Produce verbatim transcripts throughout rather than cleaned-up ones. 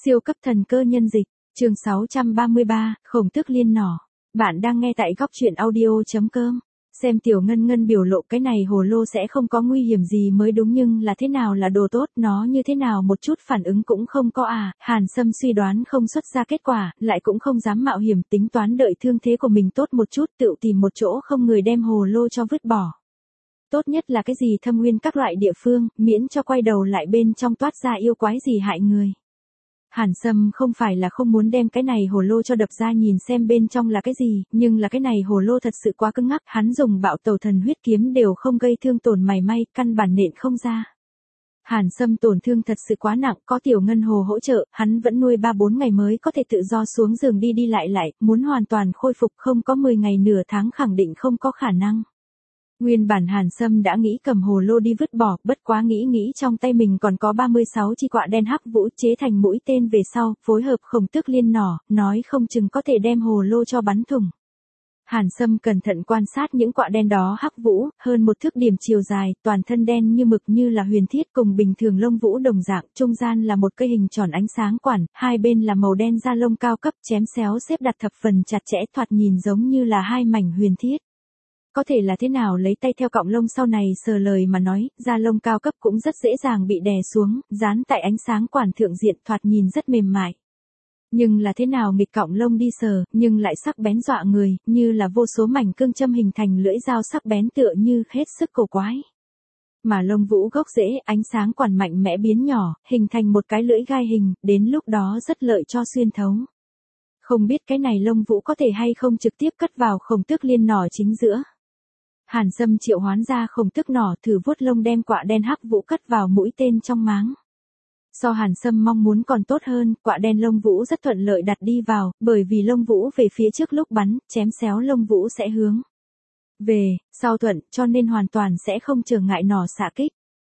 Siêu cấp thần cơ nhân dịch, chương sáu trăm ba mươi ba, Khổng Tước Liên Nỏ. Bạn đang nghe tại góc truyện audio chấm com. Xem Tiểu Ngân Ngân biểu lộ cái này hồ lô sẽ không có nguy hiểm gì mới đúng, nhưng là thế nào là đồ tốt, nó như thế nào một chút phản ứng cũng không có à. Hàn Sâm suy đoán không xuất ra kết quả, lại cũng không dám mạo hiểm, tính toán đợi thương thế của mình tốt một chút tự tìm một chỗ không người đem hồ lô cho vứt bỏ. Tốt nhất là cái gì thâm nguyên các loại địa phương, miễn cho quay đầu lại bên trong toát ra yêu quái gì hại người. Hàn Sâm không phải là không muốn đem cái này hồ lô cho đập ra nhìn xem bên trong là cái gì, nhưng là cái này hồ lô thật sự quá cứng ngắc, hắn dùng bạo tẩu thần huyết kiếm đều không gây thương tổn mảy may, căn bản nện không ra. Hàn Sâm tổn thương thật sự quá nặng, có Tiểu Ngân Hồ hỗ trợ, hắn vẫn nuôi ba bốn ngày mới có thể tự do xuống giường đi đi lại lại, muốn hoàn toàn khôi phục không có mười ngày nửa tháng khẳng định không có khả năng. Nguyên bản Hàn Sâm đã nghĩ cầm hồ lô đi vứt bỏ, bất quá nghĩ nghĩ trong tay mình còn có ba mươi sáu chi quạ đen hắc vũ chế thành mũi tên về sau, phối hợp Khổng Tước Liên Nỏ, nói không chừng có thể đem hồ lô cho bắn thủng. Hàn Sâm cẩn thận quan sát những quạ đen đó hắc vũ, hơn một thước điểm chiều dài, toàn thân đen như mực như là huyền thiết cùng bình thường lông vũ đồng dạng, trung gian là một cây hình tròn ánh sáng quản, hai bên là màu đen da lông cao cấp chém xéo xếp đặt thập phần chặt chẽ, thoạt nhìn giống như là hai mảnh huyền thiết. Có thể là thế nào lấy tay theo cọng lông sau này sờ lời mà nói, da lông cao cấp cũng rất dễ dàng bị đè xuống, dán tại ánh sáng quản thượng diện thoạt nhìn rất mềm mại. Nhưng là thế nào nghịch cọng lông đi sờ, nhưng lại sắc bén dọa người, như là vô số mảnh cương châm hình thành lưỡi dao sắc bén tựa như hết sức cổ quái. Mà lông vũ gốc rễ, ánh sáng quản mạnh mẽ biến nhỏ, hình thành một cái lưỡi gai hình, đến lúc đó rất lợi cho xuyên thấu. Không biết cái này lông vũ có thể hay không trực tiếp cất vào Khổng Tước Liên Nỏ chính giữa. Hàn Sâm triệu hoán ra Khổng Tước nỏ thử vuốt lông đem quạ đen hắc vũ cất vào mũi tên trong máng. So Hàn Sâm mong muốn còn tốt hơn, quạ đen lông vũ rất thuận lợi đặt đi vào, bởi vì lông vũ về phía trước lúc bắn, chém xéo lông vũ sẽ hướng về sau thuận, cho nên hoàn toàn sẽ không trở ngại nỏ xạ kích.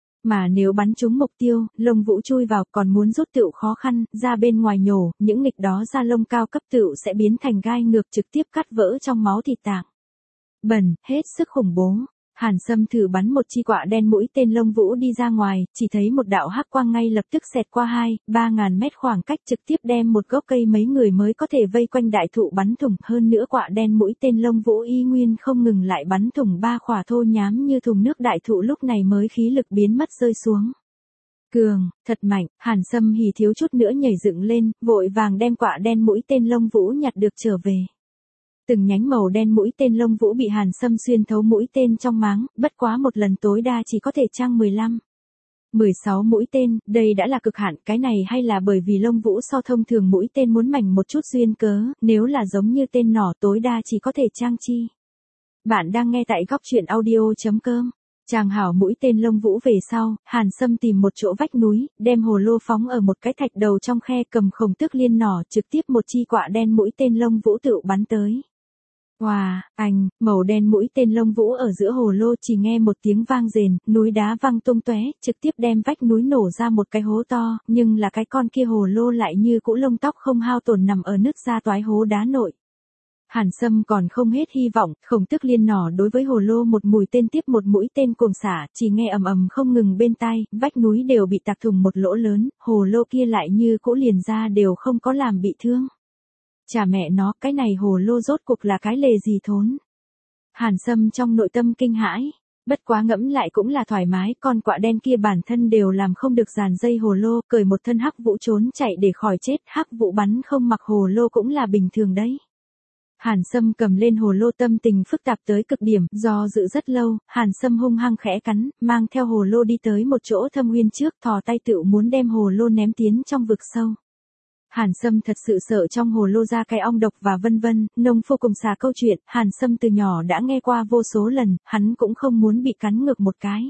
Mà nếu bắn trúng mục tiêu, lông vũ chui vào còn muốn rút tựu khó khăn, ra bên ngoài nhổ, những nghịch đó da lông cao cấp tựu sẽ biến thành gai ngược trực tiếp cắt vỡ trong máu thịt tạng. Bẩn, hết sức khủng bố. Hàn Sâm thử bắn một chi quạ đen mũi tên lông vũ đi ra ngoài, chỉ thấy một đạo hắc quang ngay lập tức xẹt qua hai, ba ngàn mét khoảng cách trực tiếp đem một gốc cây mấy người mới có thể vây quanh đại thụ bắn thủng, hơn nữa quạ đen mũi tên lông vũ y nguyên không ngừng lại bắn thủng ba khỏa thô nhám như thùng nước đại thụ, lúc này mới khí lực biến mất rơi xuống. Cường, thật mạnh, Hàn Sâm hì thiếu chút nữa nhảy dựng lên, vội vàng đem quạ đen mũi tên lông vũ nhặt được trở về. Từng nhánh màu đen mũi tên lông vũ bị Hàn Sâm xuyên thấu mũi tên trong máng, bất quá một lần tối đa chỉ có thể trang mười lăm, mười sáu mũi tên, đây đã là cực hạn, cái này hay là bởi vì lông vũ so thông thường mũi tên muốn mảnh một chút duyên cớ, nếu là giống như tên nỏ tối đa chỉ có thể trang chi. Bạn đang nghe tại góc truyện audio chấm com. Chàng hảo mũi tên lông vũ về sau, Hàn Sâm tìm một chỗ vách núi, đem hồ lô phóng ở một cái thạch đầu trong khe, cầm Khổng Tước Liên Nỏ trực tiếp một chi quạ đen mũi tên lông vũ tự bắn tới. Wow, anh, màu đen mũi tên lông vũ ở giữa hồ lô chỉ nghe một tiếng vang rền, núi đá văng tung tóe, trực tiếp đem vách núi nổ ra một cái hố to, nhưng là cái con kia hồ lô lại như cũ lông tóc không hao tổn nằm ở nứt ra toái hố đá nội. Hàn Sâm còn không hết hy vọng, Khổng Tước Liên Nỏ đối với hồ lô một mũi tên tiếp một mũi tên cuồng xả, chỉ nghe ầm ầm không ngừng bên tai, vách núi đều bị tạc thủng một lỗ lớn, hồ lô kia lại như cũ liền ra đều không có làm bị thương. Chà mẹ nó, cái này hồ lô rốt cuộc là cái lề gì thốn. Hàn Sâm trong nội tâm kinh hãi, bất quá ngẫm lại cũng là thoải mái, con quạ đen kia bản thân đều làm không được dàn dây hồ lô, cởi một thân hắc vũ trốn chạy để khỏi chết, hắc vũ bắn không mặc hồ lô cũng là bình thường đấy. Hàn Sâm cầm lên hồ lô tâm tình phức tạp tới cực điểm, do dự rất lâu, Hàn Sâm hung hăng khẽ cắn, mang theo hồ lô đi tới một chỗ thâm nguyên trước, thò tay tựu muốn đem hồ lô ném tiến trong vực sâu. Hàn Sâm thật sự sợ trong hồ lô ra cái ong độc và vân vân, nông phu cùng xà câu chuyện, Hàn Sâm từ nhỏ đã nghe qua vô số lần, hắn cũng không muốn bị cắn ngược một cái.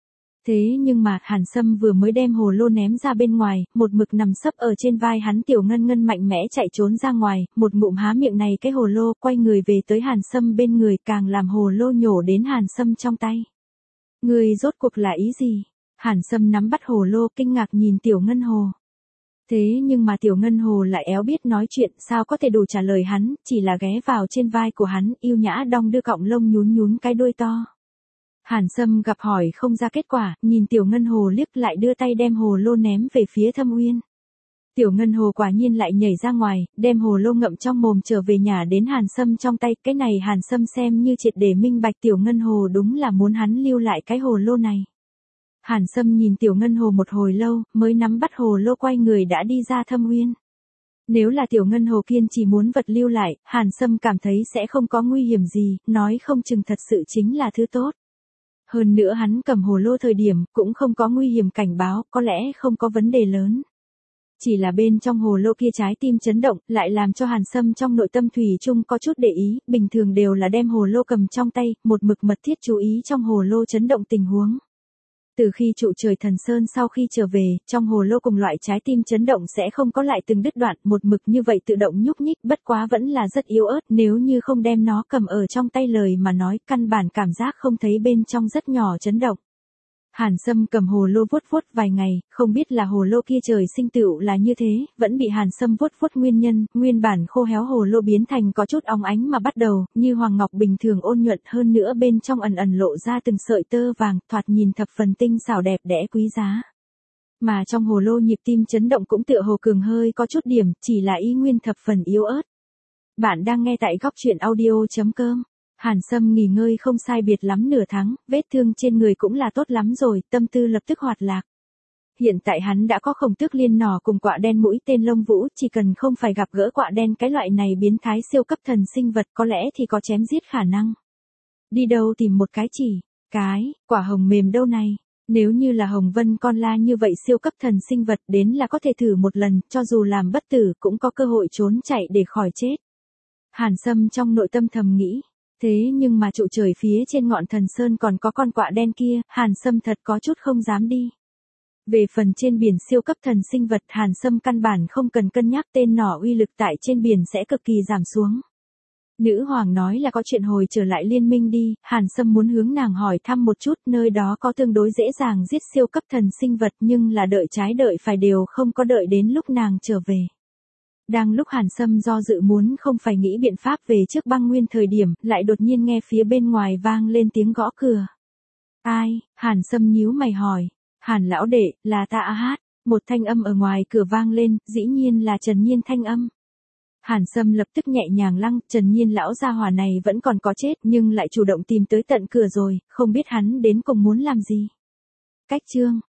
Thế nhưng mà, Hàn Sâm vừa mới đem hồ lô ném ra bên ngoài, một mực nằm sấp ở trên vai hắn Tiểu Ngân Ngân mạnh mẽ chạy trốn ra ngoài, một ngụm há miệng này cái hồ lô, quay người về tới Hàn Sâm bên người, càng làm hồ lô nhổ đến Hàn Sâm trong tay. Người rốt cuộc là ý gì? Hàn Sâm nắm bắt hồ lô, kinh ngạc nhìn Tiểu Ngân Hồ. Thế nhưng mà Tiểu Ngân Hồ lại éo biết nói chuyện, sao có thể đủ trả lời hắn, chỉ là ghé vào trên vai của hắn, yêu nhã đong đưa cọng lông nhún nhún cái đuôi to. Hàn Sâm gặp hỏi không ra kết quả, nhìn Tiểu Ngân Hồ liếc lại đưa tay đem hồ lô ném về phía Thâm Uyên. Tiểu ngân hồ quả nhiên lại nhảy ra ngoài, đem hồ lô ngậm trong mồm trở về nhà đến Hàn Sâm trong tay. Cái này Hàn Sâm xem như triệt để minh bạch tiểu ngân hồ đúng là muốn hắn lưu lại cái hồ lô này. Hàn Sâm nhìn tiểu ngân hồ một hồi lâu, mới nắm bắt hồ lô quay người đã đi ra Thâm Uyên. Nếu là tiểu ngân hồ kiên chỉ muốn vật lưu lại, Hàn Sâm cảm thấy sẽ không có nguy hiểm gì, nói không chừng thật sự chính là thứ tốt. Hơn nữa hắn cầm hồ lô thời điểm, cũng không có nguy hiểm cảnh báo, có lẽ không có vấn đề lớn. Chỉ là bên trong hồ lô kia trái tim chấn động, lại làm cho Hàn Sâm trong nội tâm thủy chung có chút để ý, bình thường đều là đem hồ lô cầm trong tay, một mực mật thiết chú ý trong hồ lô chấn động tình huống. Từ khi trụ trời thần sơn sau khi trở về, trong hồ lô cùng loại trái tim chấn động sẽ không có lại từng đứt đoạn, một mực như vậy tự động nhúc nhích, bất quá vẫn là rất yếu ớt, nếu như không đem nó cầm ở trong tay lời mà nói, căn bản cảm giác không thấy bên trong rất nhỏ chấn động. Hàn Sâm cầm hồ lô vuốt vuốt vài ngày, không biết là hồ lô kia trời sinh tựu là như thế, vẫn bị Hàn Sâm vuốt vuốt nguyên nhân, nguyên bản khô héo hồ lô biến thành có chút óng ánh mà bắt đầu, như hoàng ngọc bình thường ôn nhuận, hơn nữa bên trong ẩn ẩn lộ ra từng sợi tơ vàng, thoạt nhìn thập phần tinh xảo đẹp đẽ quý giá. Mà trong hồ lô nhịp tim chấn động cũng tựa hồ cường hơi có chút điểm, chỉ là y nguyên thập phần yếu ớt. Bạn đang nghe tại góc truyện audio chấm com. Hàn Sâm nghỉ ngơi không sai biệt lắm nửa tháng, vết thương trên người cũng là tốt lắm rồi, tâm tư lập tức hoạt lạc. Hiện tại hắn đã có Khổng Tước Liên nỏ cùng quạ đen mũi tên lông vũ, chỉ cần không phải gặp gỡ quạ đen cái loại này biến thái siêu cấp thần sinh vật có lẽ thì có chém giết khả năng. Đi đâu tìm một cái chỉ, cái, quả hồng mềm đâu này, nếu như là hồng vân con la như vậy siêu cấp thần sinh vật đến là có thể thử một lần, cho dù làm bất tử cũng có cơ hội trốn chạy để khỏi chết. Hàn Sâm trong nội tâm thầm nghĩ. Thế nhưng mà trụ trời phía trên ngọn thần sơn còn có con quạ đen kia, Hàn Sâm thật có chút không dám đi. Về phần trên biển siêu cấp thần sinh vật, Hàn Sâm căn bản không cần cân nhắc, tên nỏ uy lực tại trên biển sẽ cực kỳ giảm xuống. Nữ hoàng nói là có chuyện hồi trở lại liên minh đi, Hàn Sâm muốn hướng nàng hỏi thăm một chút, nơi đó có tương đối dễ dàng giết siêu cấp thần sinh vật nhưng là đợi trái đợi phải đều không có đợi đến lúc nàng trở về. Đang lúc Hàn Sâm do dự muốn không phải nghĩ biện pháp về trước băng nguyên thời điểm, lại đột nhiên nghe phía bên ngoài vang lên tiếng gõ cửa. Ai? Hàn Sâm nhíu mày hỏi. Hàn lão đệ, là ta A Hát. Một thanh âm ở ngoài cửa vang lên, dĩ nhiên là Trần Nhiên thanh âm. Hàn Sâm lập tức nhẹ nhàng lăng, Trần Nhiên lão gia hỏa này vẫn còn có chết nhưng lại chủ động tìm tới tận cửa rồi, không biết hắn đến cùng muốn làm gì. Cách chương.